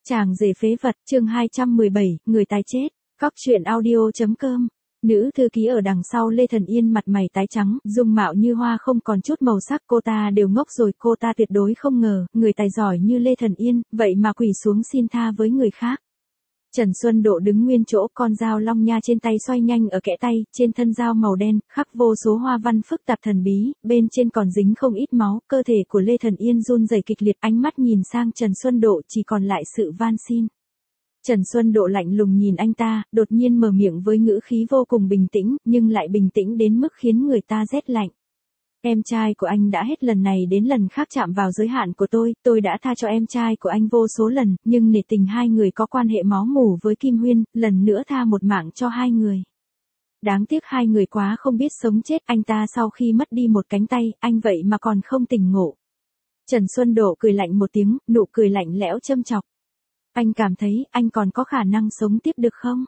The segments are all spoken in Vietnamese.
Chàng rể phế vật, chương 217, người tài chết. Góc truyện audio.com. Nữ thư ký ở đằng sau Lê Thần Yên mặt mày tái trắng, dung mạo như hoa không còn chút màu sắc, cô ta đều ngốc rồi, cô ta tuyệt đối không ngờ, người tài giỏi như Lê Thần Yên, vậy mà quỳ xuống xin tha với người khác. Trần Xuân Độ đứng nguyên chỗ, con dao long nha trên tay xoay nhanh ở kẽ tay, trên thân dao màu đen, khắc vô số hoa văn phức tạp thần bí, bên trên còn dính không ít máu, cơ thể của Lê Thần Yên run rẩy kịch liệt, ánh mắt nhìn sang Trần Xuân Độ chỉ còn lại sự van xin. Trần Xuân Độ lạnh lùng nhìn anh ta, đột nhiên mở miệng với ngữ khí vô cùng bình tĩnh, nhưng lại bình tĩnh đến mức khiến người ta rét lạnh. Em trai của anh đã hết lần này đến lần khác chạm vào giới hạn của tôi đã tha cho em trai của anh vô số lần, nhưng nể tình hai người có quan hệ máu mủ với Kim Huyên, lần nữa tha một mạng cho hai người. Đáng tiếc hai người quá không biết sống chết, anh ta sau khi mất đi một cánh tay, anh vậy mà còn không tỉnh ngộ. Trần Xuân Độ cười lạnh một tiếng, nụ cười lạnh lẽo châm chọc. Anh cảm thấy anh còn có khả năng sống tiếp được không?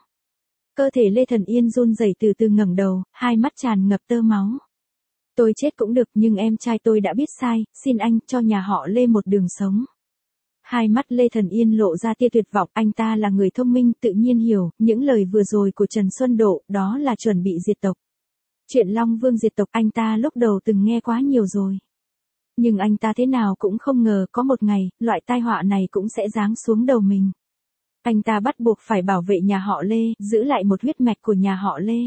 Cơ thể Lê Thần Yên run rẩy từ từ ngẩng đầu, hai mắt tràn ngập tơ máu. Tôi chết cũng được, nhưng em trai tôi đã biết sai, xin anh cho nhà họ Lê một đường sống. Hai mắt Lê Thần Yên lộ ra tia tuyệt vọng, anh ta là người thông minh, tự nhiên hiểu, những lời vừa rồi của Trần Xuân Độ, đó là chuẩn bị diệt tộc. Chuyện Long Vương diệt tộc anh ta lúc đầu từng nghe quá nhiều rồi. Nhưng anh ta thế nào cũng không ngờ có một ngày, loại tai họa này cũng sẽ giáng xuống đầu mình. Anh ta bắt buộc phải bảo vệ nhà họ Lê, giữ lại một huyết mạch của nhà họ Lê.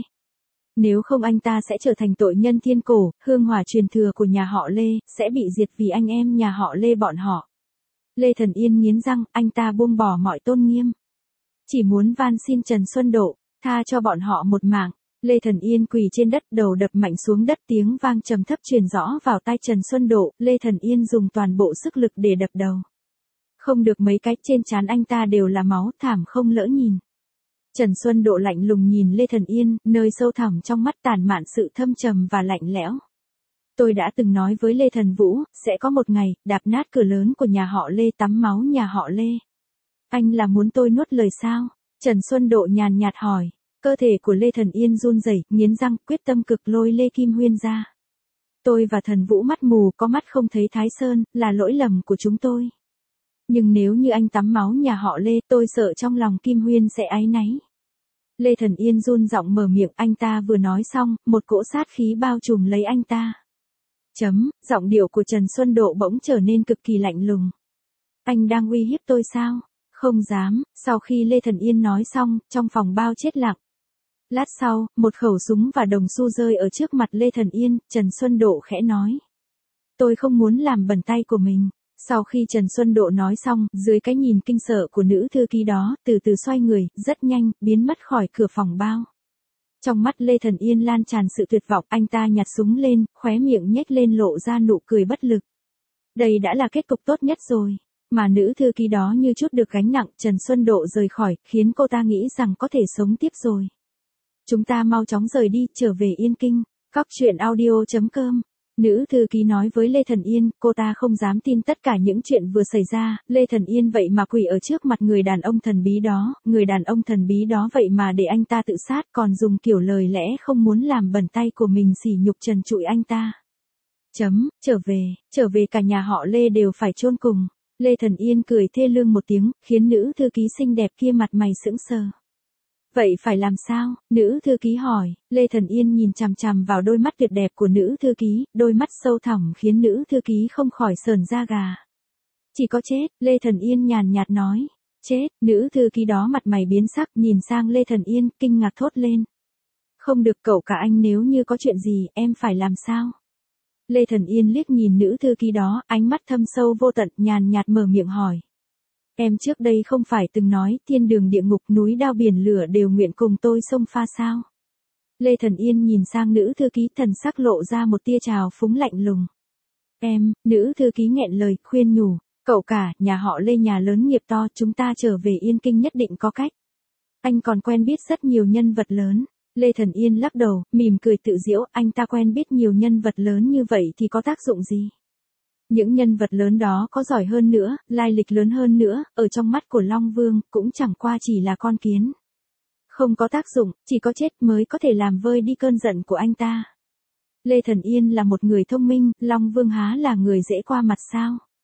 Nếu không anh ta sẽ trở thành tội nhân thiên cổ, hương hỏa truyền thừa của nhà họ Lê, sẽ bị diệt vì anh em nhà họ Lê bọn họ. Lê Thần Yên nghiến răng, anh ta buông bỏ mọi tôn nghiêm. Chỉ muốn van xin Trần Xuân Độ, tha cho bọn họ một mạng. Lê Thần Yên quỳ trên đất, đầu đập mạnh xuống đất, tiếng vang trầm thấp truyền rõ vào tai Trần Xuân Độ, Lê Thần Yên dùng toàn bộ sức lực để đập đầu. Không được mấy cái, trên trán anh ta đều là máu, thảm không lỡ nhìn. Trần Xuân Độ lạnh lùng nhìn Lê Thần Yên, nơi sâu thẳm trong mắt tàn mạn sự thâm trầm và lạnh lẽo. Tôi đã từng nói với Lê Thần Vũ, sẽ có một ngày, đạp nát cửa lớn của nhà họ Lê, tắm máu nhà họ Lê. Anh là muốn tôi nuốt lời sao? Trần Xuân Độ nhàn nhạt hỏi. Cơ thể của Lê Thần Yên run rẩy, nghiến răng, quyết tâm cực lôi Lê Kim Huyên ra. Tôi và Thần Vũ mắt mù, có mắt không thấy Thái Sơn, là lỗi lầm của chúng tôi. Nhưng nếu như anh tắm máu nhà họ Lê, tôi sợ trong lòng Kim Huyên sẽ áy náy. Lê Thần Yên run giọng mở miệng, anh ta vừa nói xong, một cỗ sát khí bao trùm lấy anh ta. Giọng điệu của Trần Xuân Độ bỗng trở nên cực kỳ lạnh lùng. Anh đang uy hiếp tôi sao? Không dám. Sau khi Lê Thần Yên nói xong, trong phòng bao chết lặng. Lát sau, một khẩu súng và đồng xu rơi ở trước mặt Lê Thần Yên, Trần Xuân Độ khẽ nói. Tôi không muốn làm bẩn tay của mình. Sau khi Trần Xuân Độ nói xong, dưới cái nhìn kinh sợ của nữ thư ký đó, từ từ xoay người, rất nhanh, biến mất khỏi cửa phòng bao. Trong mắt Lê Thần Yên lan tràn sự tuyệt vọng, anh ta nhặt súng lên, khóe miệng nhếch lên lộ ra nụ cười bất lực. Đây đã là kết cục tốt nhất rồi. Mà nữ thư ký đó như chút được gánh nặng, Trần Xuân Độ rời khỏi, khiến cô ta nghĩ rằng có thể sống tiếp rồi. Chúng ta mau chóng rời đi, trở về Yên Kinh. Góc truyện audio.com. Nữ thư ký nói với Lê Thần Yên, cô ta không dám tin tất cả những chuyện vừa xảy ra, Lê Thần Yên vậy mà quỳ ở trước mặt người đàn ông thần bí đó, người đàn ông thần bí đó vậy mà để anh ta tự sát, còn dùng kiểu lời lẽ không muốn làm bẩn tay của mình sỉ nhục trần trụi anh ta. Trở về cả nhà họ Lê đều phải chôn cùng. Lê Thần Yên cười thê lương một tiếng, khiến nữ thư ký xinh đẹp kia mặt mày sững sờ. Vậy phải làm sao? Nữ thư ký hỏi. Lê Thần Yên nhìn chằm chằm vào đôi mắt tuyệt đẹp của nữ thư ký, đôi mắt sâu thẳm khiến nữ thư ký không khỏi sởn da gà. Chỉ có chết, Lê Thần Yên nhàn nhạt nói. Chết, nữ thư ký đó mặt mày biến sắc, nhìn sang Lê Thần Yên, kinh ngạc thốt lên. Không được, cậu cả anh, nếu như có chuyện gì, em phải làm sao? Lê Thần Yên liếc nhìn nữ thư ký đó, ánh mắt thâm sâu vô tận, nhàn nhạt mở miệng hỏi. Em trước đây không phải từng nói, thiên đường địa ngục, núi đao biển lửa đều nguyện cùng tôi xông pha sao? Lê Thần Yên nhìn sang nữ thư ký, thần sắc lộ ra một tia trào phúng lạnh lùng. Nữ thư ký nghẹn lời, khuyên nhủ. Cậu cả, nhà họ Lê nhà lớn nghiệp to, chúng ta trở về Yên Kinh nhất định có cách. Anh còn quen biết rất nhiều nhân vật lớn. Lê Thần Yên lắc đầu, mỉm cười tự giễu, anh ta quen biết nhiều nhân vật lớn như vậy thì có tác dụng gì? Những nhân vật lớn đó có giỏi hơn nữa, lai lịch lớn hơn nữa, ở trong mắt của Long Vương, cũng chẳng qua chỉ là con kiến. Không có tác dụng, chỉ có chết mới có thể làm vơi đi cơn giận của anh ta. Lê Thần Yên là một người thông minh, Long Vương há là người dễ qua mặt sao?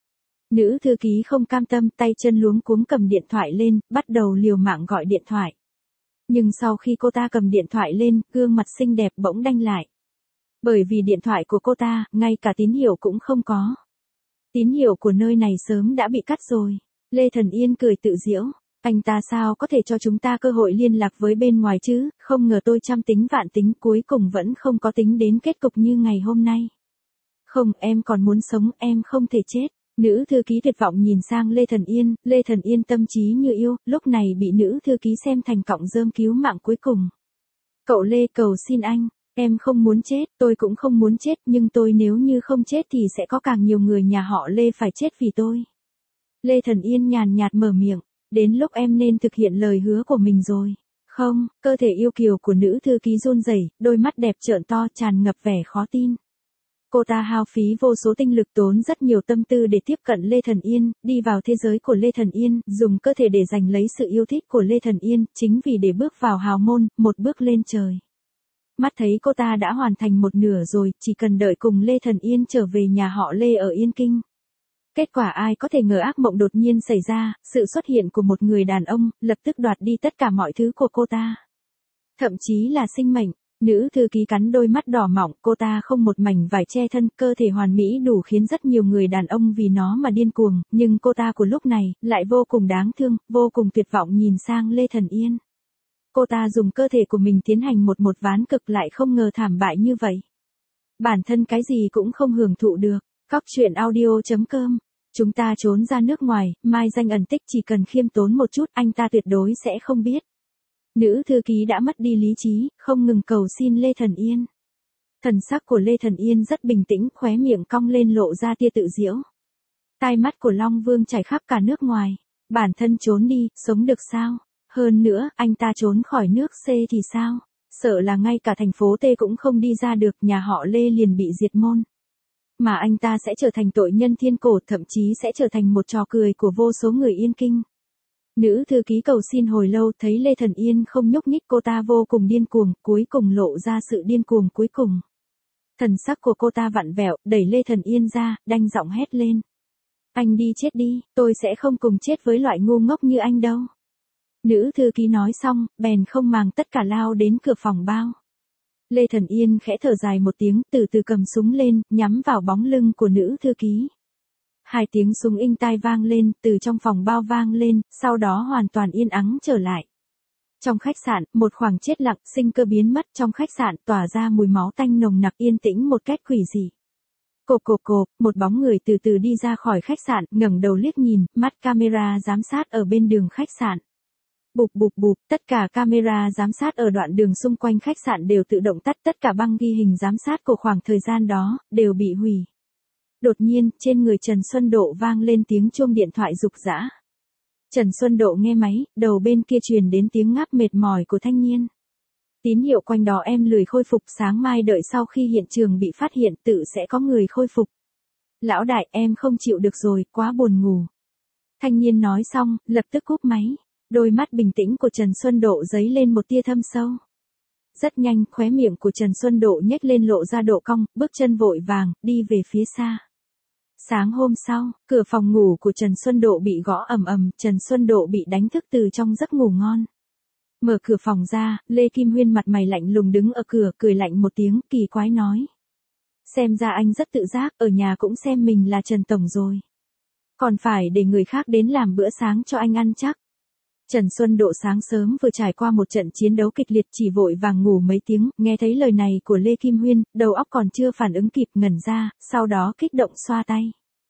Nữ thư ký không cam tâm, tay chân luống cuống cầm điện thoại lên, bắt đầu liều mạng gọi điện thoại. Nhưng sau khi cô ta cầm điện thoại lên, gương mặt xinh đẹp bỗng đanh lại. Bởi vì điện thoại của cô ta, ngay cả tín hiệu cũng không có. Tín hiệu của nơi này sớm đã bị cắt rồi. Lê Thần Yên cười tự giễu. Anh ta sao có thể cho chúng ta cơ hội liên lạc với bên ngoài chứ, không ngờ tôi trăm tính vạn tính cuối cùng vẫn không có tính đến kết cục như ngày hôm nay. Không, em còn muốn sống, em không thể chết. Nữ thư ký tuyệt vọng nhìn sang Lê Thần Yên tâm trí như yêu, lúc này bị nữ thư ký xem thành cọng rơm cứu mạng cuối cùng. Cậu Lê cầu xin anh, em không muốn chết, tôi cũng không muốn chết, nhưng tôi nếu như không chết thì sẽ có càng nhiều người nhà họ Lê phải chết vì tôi. Lê Thần Yên nhàn nhạt mở miệng, đến lúc em nên thực hiện lời hứa của mình rồi. Không, cơ thể yêu kiều của nữ thư ký run rẩy, đôi mắt đẹp trợn to tràn ngập vẻ khó tin. Cô ta hao phí vô số tinh lực tốn rất nhiều tâm tư để tiếp cận Lê Thần Yên, đi vào thế giới của Lê Thần Yên, dùng cơ thể để giành lấy sự yêu thích của Lê Thần Yên, chính vì để bước vào hào môn, một bước lên trời. Mắt thấy cô ta đã hoàn thành một nửa rồi, chỉ cần đợi cùng Lê Thần Yên trở về nhà họ Lê ở Yên Kinh. Kết quả ai có thể ngờ ác mộng đột nhiên xảy ra, sự xuất hiện của một người đàn ông, lập tức đoạt đi tất cả mọi thứ của cô ta. Thậm chí là sinh mệnh. Nữ thư ký cắn đôi mắt đỏ mọng, cô ta không một mảnh vải che thân, cơ thể hoàn mỹ đủ khiến rất nhiều người đàn ông vì nó mà điên cuồng, nhưng cô ta của lúc này, lại vô cùng đáng thương, vô cùng tuyệt vọng nhìn sang Lê Thần Yên. Cô ta dùng cơ thể của mình tiến hành một ván cực lại không ngờ thảm bại như vậy. Bản thân cái gì cũng không hưởng thụ được. Cóc truyện audio.com. Chúng ta trốn ra nước ngoài, mai danh ẩn tích, chỉ cần khiêm tốn một chút, anh ta tuyệt đối sẽ không biết. Nữ thư ký đã mất đi lý trí, không ngừng cầu xin Lê Thần Yên. Thần sắc của Lê Thần Yên rất bình tĩnh, khóe miệng cong lên lộ ra tia tự giễu. Tai mắt của Long Vương chảy khắp cả nước ngoài. Bản thân trốn đi, sống được sao? Hơn nữa, anh ta trốn khỏi nước C thì sao? Sợ là ngay cả thành phố T cũng không đi ra được, nhà họ Lê liền bị diệt môn. Mà anh ta sẽ trở thành tội nhân thiên cổ, thậm chí sẽ trở thành một trò cười của vô số người Yên Kinh. Nữ thư ký cầu xin hồi lâu, thấy Lê Thần Yên không nhúc nhích, cô ta vô cùng điên cuồng, cuối cùng lộ ra sự điên cuồng cuối cùng. Thần sắc của cô ta vặn vẹo, đẩy Lê Thần Yên ra, đanh giọng hét lên. Anh đi chết đi, tôi sẽ không cùng chết với loại ngu ngốc như anh đâu. Nữ thư ký nói xong, bèn không màng tất cả lao đến cửa phòng bao. Lê Thần Yên khẽ thở dài một tiếng, từ từ cầm súng lên, nhắm vào bóng lưng của nữ thư ký. Hai tiếng súng inh tai vang lên, từ trong phòng bao vang lên, sau đó hoàn toàn yên ắng trở lại. Trong khách sạn, một khoảng chết lặng, sinh cơ biến mất, trong khách sạn tỏa ra mùi máu tanh nồng nặc, yên tĩnh một cách quỷ dị. Cộp cộp cộp, một bóng người từ từ đi ra khỏi khách sạn, ngẩng đầu liếc nhìn, mắt camera giám sát ở bên đường khách sạn. Bụp bụp bụp, tất cả camera giám sát ở đoạn đường xung quanh khách sạn đều tự động tắt, tất cả băng ghi hình giám sát của khoảng thời gian đó, đều bị hủy. Đột nhiên, trên người Trần Xuân Độ vang lên tiếng chuông điện thoại rục rã. Trần Xuân Độ nghe máy, đầu bên kia truyền đến tiếng ngáp mệt mỏi của thanh niên. Tín hiệu quanh đó em lười khôi phục, sáng mai đợi sau khi hiện trường bị phát hiện tự sẽ có người khôi phục. Lão đại, em không chịu được rồi, quá buồn ngủ. Thanh niên nói xong, lập tức cúp máy. Đôi mắt bình tĩnh của Trần Xuân Độ dấy lên một tia thâm sâu. Rất nhanh, khóe miệng của Trần Xuân Độ nhếch lên lộ ra độ cong, bước chân vội vàng, đi về phía xa. Sáng hôm sau, cửa phòng ngủ của Trần Xuân Độ bị gõ ầm ầm, Trần Xuân Độ bị đánh thức từ trong giấc ngủ ngon. Mở cửa phòng ra, Lê Kim Huyên mặt mày lạnh lùng đứng ở cửa, cười lạnh một tiếng, kỳ quái nói. Xem ra anh rất tự giác, ở nhà cũng xem mình là Trần Tổng rồi. Còn phải để người khác đến làm bữa sáng cho anh ăn chắc. Trần Xuân Độ sáng sớm vừa trải qua một trận chiến đấu kịch liệt, chỉ vội vàng ngủ mấy tiếng, nghe thấy lời này của Lê Kim Huyên, đầu óc còn chưa phản ứng kịp ngẩn ra, sau đó kích động xoa tay.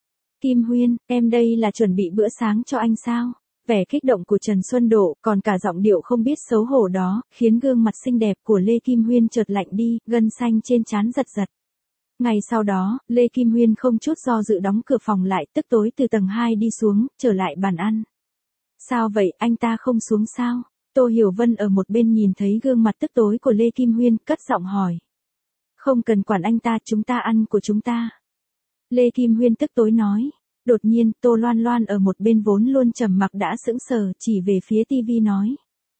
Kim Huyên, em đây là chuẩn bị bữa sáng cho anh sao? Vẻ kích động của Trần Xuân Độ, còn cả giọng điệu không biết xấu hổ đó, khiến gương mặt xinh đẹp của Lê Kim Huyên chợt lạnh đi, gân xanh trên trán giật giật. Ngày sau đó, Lê Kim Huyên không chút do dự đóng cửa phòng lại, tức tối từ tầng 2 đi xuống, trở lại bàn ăn. Sao vậy, anh ta không xuống sao? Tô Hiểu Vân ở một bên nhìn thấy gương mặt tức tối của Lê Kim Huyên, cất giọng hỏi. Không cần quản anh ta, chúng ta ăn của chúng ta. Lê Kim Huyên tức tối nói. Đột nhiên, Tô Loan Loan ở một bên vốn luôn trầm mặc đã sững sờ, chỉ về phía tivi nói.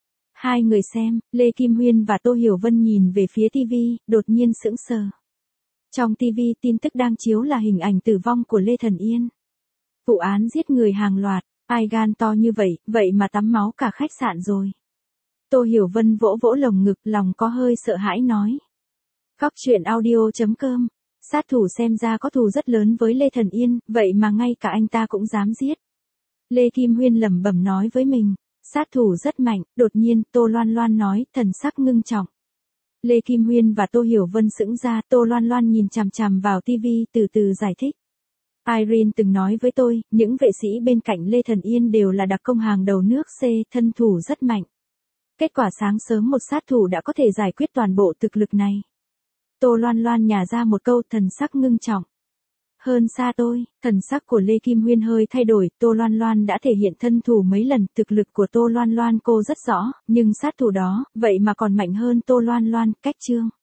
Hai người xem, Lê Kim Huyên và Tô Hiểu Vân nhìn về phía tivi, đột nhiên sững sờ. Trong tivi tin tức đang chiếu là hình ảnh tử vong của Lê Thần Yên. Vụ án giết người hàng loạt, ai gan to như vậy, vậy mà tắm máu cả khách sạn rồi. Tô Hiểu Vân vỗ vỗ lồng ngực, lòng có hơi sợ hãi nói. Góc truyện audio.com. Sát thủ xem ra có thù rất lớn với Lê Thần Yên, vậy mà ngay cả anh ta cũng dám giết. Lê Kim Huyên lẩm bẩm nói với mình. Sát thủ rất mạnh, đột nhiên, Tô Loan Loan nói, thần sắc ngưng trọng. Lê Kim Huyên và Tô Hiểu Vân sững ra, Tô Loan Loan nhìn chằm chằm vào tivi, từ từ giải thích. Irene từng nói với tôi, những vệ sĩ bên cạnh Lê Thần Yên đều là đặc công hàng đầu nước C, thân thủ rất mạnh. Kết quả sáng sớm một sát thủ đã có thể giải quyết toàn bộ thực lực này. Tô Loan Loan nhả ra một câu, thần sắc ngưng trọng. Hơn xa tôi, thần sắc của Lê Kim Huyên hơi thay đổi, Tô Loan Loan đã thể hiện thân thủ mấy lần, thực lực của Tô Loan Loan cô rất rõ, nhưng sát thủ đó, vậy mà còn mạnh hơn Tô Loan Loan, cách chương.